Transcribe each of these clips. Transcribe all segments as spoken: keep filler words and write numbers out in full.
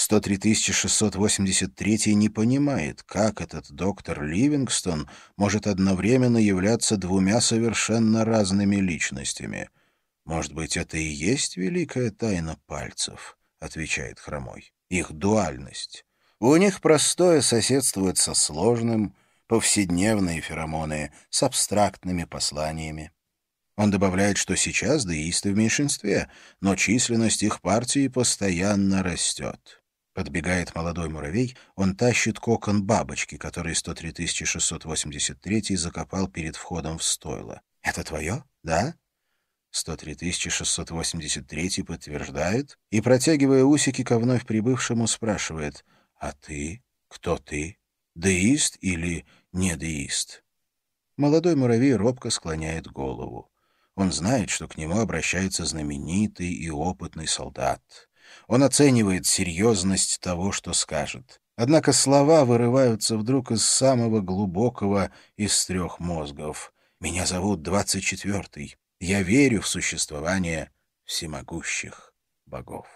сто три тысячи шестьсот восемьдесят третий не понимает, как этот доктор Ливингстон может одновременно являться двумя совершенно разными личностями. «Может быть, это и есть великая тайна пальцев», — отвечает Хромой. «Их дуальность. У них простое соседствует со сложным, повседневные феромоны с абстрактными посланиями». Он добавляет, что сейчас деисты в меньшинстве, но численность их партии постоянно растет. Подбегает молодой муравей, он тащит кокон бабочки, который сто три тысячи шестьсот восемьдесят третий закопал перед входом в стойло. «Это твое? Да?» сто три тысячи шестьсот восемьдесят третий подтверждает и, протягивая усики ко вновь прибывшему, спрашивает: «А ты? Кто ты? Деист или не деист?» Молодой муравей робко склоняет голову. Он знает, что к нему обращается знаменитый и опытный солдат. Он оценивает серьезность того, что скажет. Однако слова вырываются вдруг из самого глубокого из трех мозгов. «Меня зовут двадцать четвертый. Я верю в существование всемогущих богов».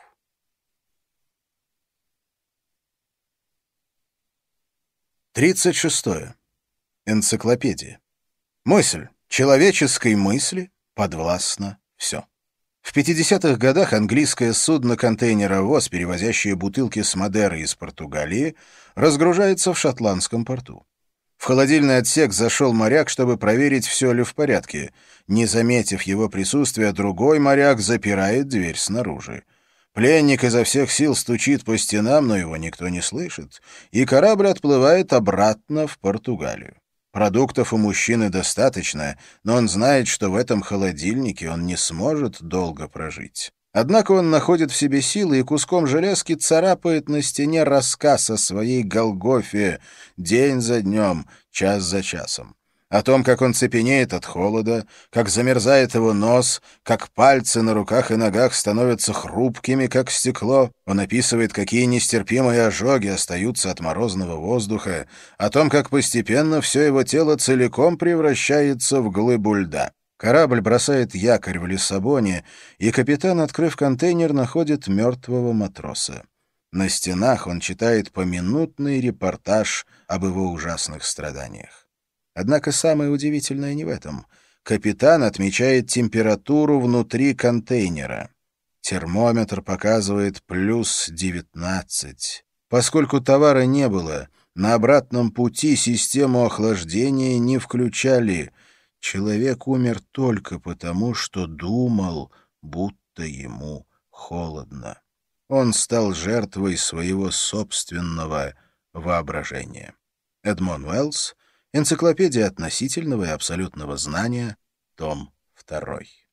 Тридцать шестое. Энциклопедия. Мысль. Человеческой мысли подвластно все. В пятидесятых годах английское судно-контейнеровоз, перевозящее бутылки с Мадерой из Португалии, разгружается в шотландском порту. В холодильный отсек зашел моряк, чтобы проверить, все ли в порядке. Не заметив его присутствия, другой моряк запирает дверь снаружи. Пленник изо всех сил стучит по стенам, но его никто не слышит, и корабль отплывает обратно в Португалию. Продуктов у мужчины достаточно, но он знает, что в этом холодильнике он не сможет долго прожить. Однако он находит в себе силы и куском железки царапает на стене рассказ о своей Голгофе день за днем, час за часом. О том, как он цепенеет от холода, как замерзает его нос, как пальцы на руках и ногах становятся хрупкими, как стекло. Он описывает, какие нестерпимые ожоги остаются от морозного воздуха, о том, как постепенно все его тело целиком превращается в глыбу льда. Корабль бросает якорь в Лиссабоне, и капитан, открыв контейнер, находит мертвого матроса. На стенах он читает поминутный репортаж об его ужасных страданиях. Однако самое удивительное не в этом. Капитан отмечает температуру внутри контейнера. Термометр показывает плюс девятнадцать. Поскольку товара не было, на обратном пути систему охлаждения не включали. Человек умер только потому, что думал, будто ему холодно. Он стал жертвой своего собственного воображения. Эдмон Уэллс. Энциклопедия относительного и абсолютного знания. Том второй.